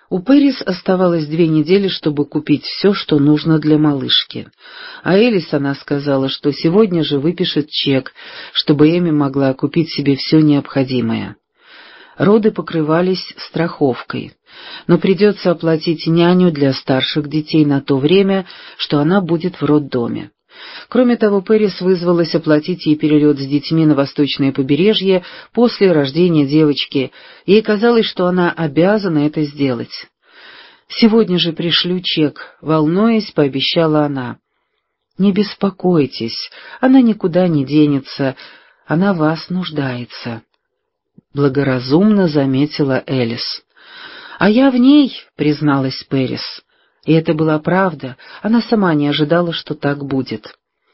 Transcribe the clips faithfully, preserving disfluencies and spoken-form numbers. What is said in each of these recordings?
У Пэрис оставалось две недели, чтобы купить все, что нужно для малышки. А Элис она сказала, что сегодня же выпишет чек, чтобы Эми могла купить себе все необходимое. Роды покрывались страховкой, но придется оплатить няню для старших детей на то время, что она будет в роддоме. Кроме того, Пэрис вызвалась оплатить ей перелет с детьми на восточное побережье после рождения девочки. Ей казалось, что она обязана это сделать. «Сегодня же пришлю чек», — волнуясь, пообещала она. «Не беспокойтесь, она никуда не денется, она в вас нуждается», — благоразумно заметила Элис. «А я в ней», — призналась Пэрис. И это была правда, она сама не ожидала, что так будет.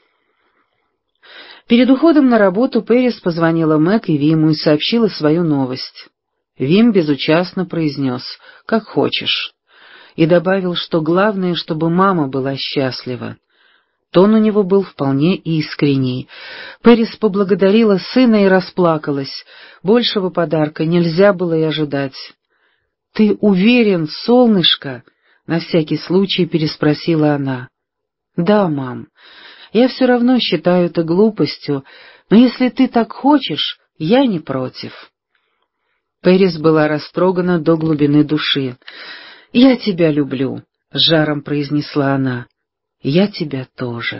Перед уходом на работу Пэрис позвонила Мэг и Виму и сообщила свою новость. Вим безучастно произнес «как хочешь» и добавил, что главное, чтобы мама была счастлива. Тон у него был вполне искренний. Пэрис поблагодарила сына и расплакалась. Большего подарка нельзя было и ожидать. «Ты уверен, солнышко?» — на всякий случай переспросила она. «Да, мам, я все равно считаю это глупостью, но если ты так хочешь, я не против». Пэрис была растрогана до глубины души. «Я тебя люблю», — с жаром произнесла она. «Я тебя тоже».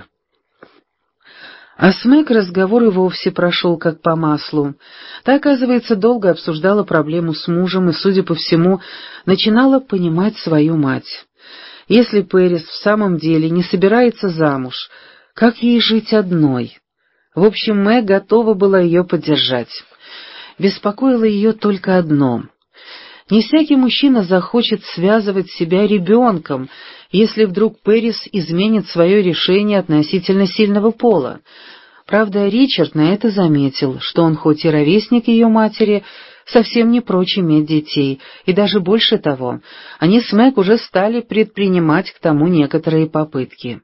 А с Мэг разговор и вовсе прошел как по маслу. Та, оказывается, долго обсуждала проблему с мужем и, судя по всему, начинала понимать свою мать. Если Пэрис в самом деле не собирается замуж, как ей жить одной? В общем, Мэг готова была ее поддержать. Беспокоило ее только одно. Не всякий мужчина захочет связывать себя ребенком, если вдруг Пэрис изменит свое решение относительно сильного пола. Правда, Ричард на это заметил, что он хоть и ровесник ее матери, совсем не прочь иметь детей, и даже больше того, они с Мэг уже стали предпринимать к тому некоторые попытки.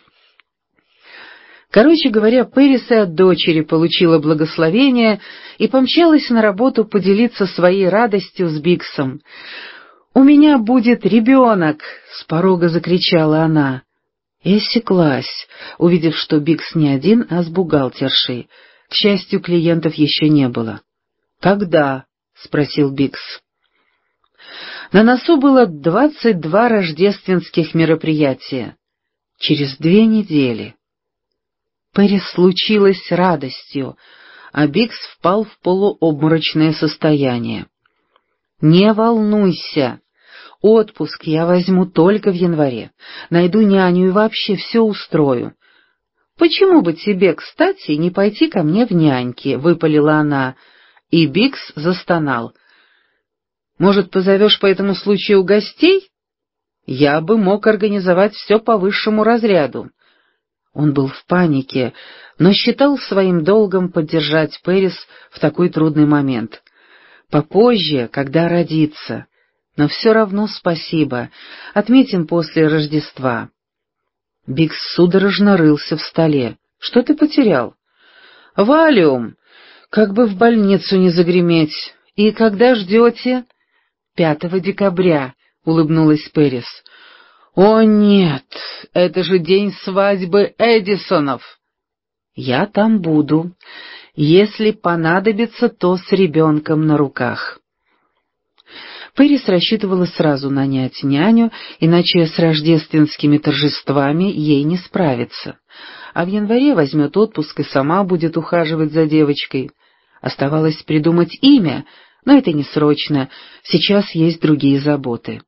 Короче говоря, Пэрис и от дочери получила благословение и помчалась на работу поделиться своей радостью с Бигсом. «У меня будет ребенок!» — с порога закричала она. И осеклась, увидев, что Бигс не один, а с бухгалтершей. К счастью, клиентов еще не было. «Когда?» — спросил Бигс. На носу было двадцать два рождественских мероприятия. Через две недели. Пэрис случилось радостью, а Бигс впал в полуобморочное состояние. «Не волнуйся, отпуск я возьму только в январе, найду няню и вообще все устрою». «Почему бы тебе, кстати, не пойти ко мне в няньки?» — выпалила она, и Бигс застонал. «Может, позовешь по этому случаю гостей? Я бы мог организовать все по высшему разряду». Он был в панике, но считал своим долгом поддержать Пэрис в такой трудный момент. Попозже, когда родится, но все равно спасибо, отметим после Рождества. Бигс судорожно рылся в столе. «Что ты потерял?» «Валиум, как бы в больницу не загреметь. И когда ждете?» «Пятого декабря», — улыбнулась Пэрис. «О нет, это же день свадьбы Эдисонов!» «Я там буду. Если понадобится, то с ребенком на руках». Пэрис рассчитывала сразу нанять няню, иначе с рождественскими торжествами ей не справиться. А в январе возьмет отпуск и сама будет ухаживать за девочкой. Оставалось придумать имя, но это не срочно, сейчас есть другие заботы.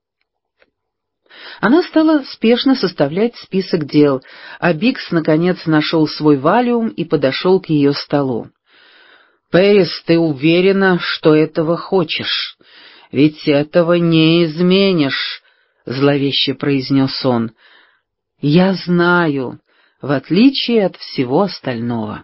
Она стала спешно составлять список дел, а Бигс наконец нашел свой валиум и подошел к ее столу. «Пэрис, ты уверена, что этого хочешь? Ведь этого не изменишь», — зловеще произнес он. «Я знаю, в отличие от всего остального».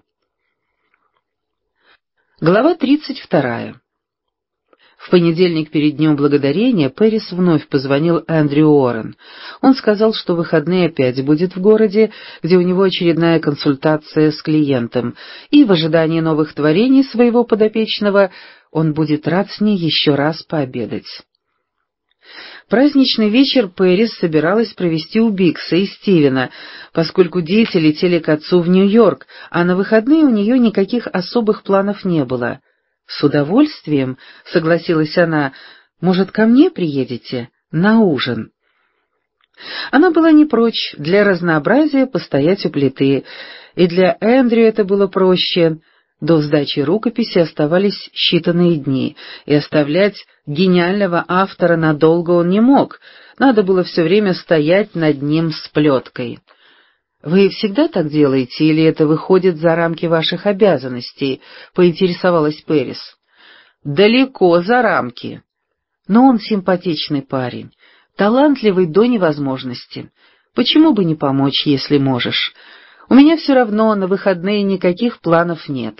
Глава тридцать вторая. В понедельник перед Днем Благодарения Пэрис вновь позвонил Эндрю Уоррен. Он сказал, что в выходные опять будет в городе, где у него очередная консультация с клиентом, и в ожидании новых творений своего подопечного он будет рад с ней еще раз пообедать. Праздничный вечер Пэрис собиралась провести у Бигса и Стивена, поскольку дети летели к отцу в Нью-Йорк, а на выходные у нее никаких особых планов не было. «С удовольствием», — согласилась она, — «может, ко мне приедете? На ужин». Она была не прочь для разнообразия постоять у плиты, и для Эндрю это было проще. До сдачи рукописи оставались считанные дни, и оставлять гениального автора надолго он не мог, надо было все время стоять над ним с плеткой. «Вы всегда так делаете, или это выходит за рамки ваших обязанностей?» — поинтересовалась Пэрис. «Далеко за рамки. Но он симпатичный парень, талантливый до невозможности. Почему бы не помочь, если можешь? У меня все равно на выходные никаких планов нет».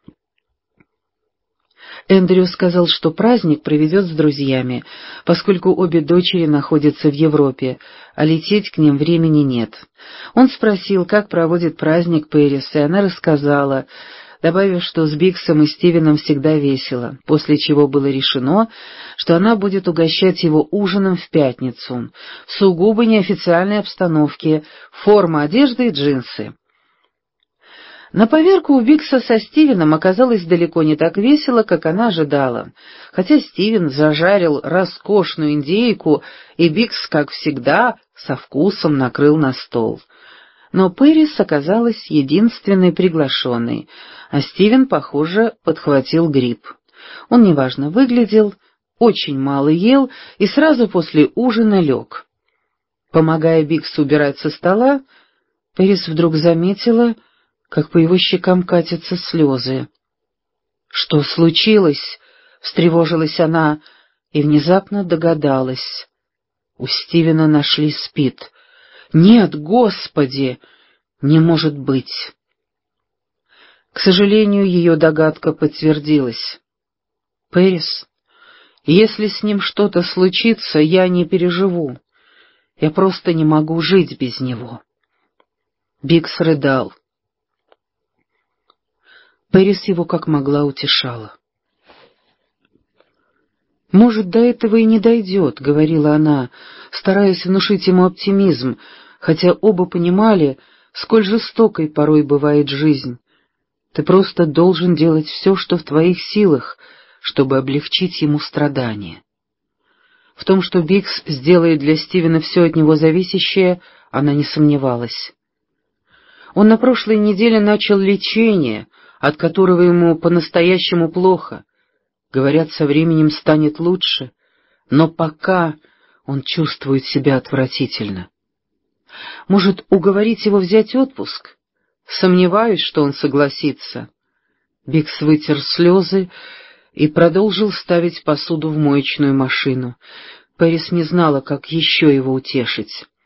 Эндрю сказал, что праздник проведет с друзьями, поскольку обе дочери находятся в Европе, а лететь к ним времени нет. Он спросил, как проводит праздник Пэрис, и она рассказала, добавив, что с Бигсом и Стивеном всегда весело, после чего было решено, что она будет угощать его ужином в пятницу, в сугубо неофициальной обстановке, форма одежды и джинсы. На поверку у Бигса со Стивеном оказалось далеко не так весело, как она ожидала, хотя Стивен зажарил роскошную индейку, и Бигс, как всегда, со вкусом накрыл на стол. Но Пэрис оказалась единственной приглашенной, а Стивен, похоже, подхватил грипп. Он неважно выглядел, очень мало ел и сразу после ужина лег. Помогая Бигсу убирать со стола, Пэрис вдруг заметила, как по его щекам катятся слезы. «Что случилось?» — встревожилась она и внезапно догадалась. У Стивена нашли СПИД. «Нет, Господи! Не может быть!» К сожалению, ее догадка подтвердилась. «Пэрис, если с ним что-то случится, я не переживу. Я просто не могу жить без него». Бигс рыдал. Пэрис его как могла утешала. «Может, до этого и не дойдет», — говорила она, стараясь внушить ему оптимизм, хотя оба понимали, сколь жестокой порой бывает жизнь. «Ты просто должен делать все, что в твоих силах, чтобы облегчить ему страдания». В том, что Бигс сделает для Стивена все от него зависящее, она не сомневалась. Он на прошлой неделе начал лечение, от которого ему по-настоящему плохо. Говорят, со временем станет лучше, но пока он чувствует себя отвратительно. Может, уговорить его взять отпуск? Сомневаюсь, что он согласится. Бигс вытер слезы и продолжил ставить посуду в моечную машину. Пэрис не знала, как еще его утешить.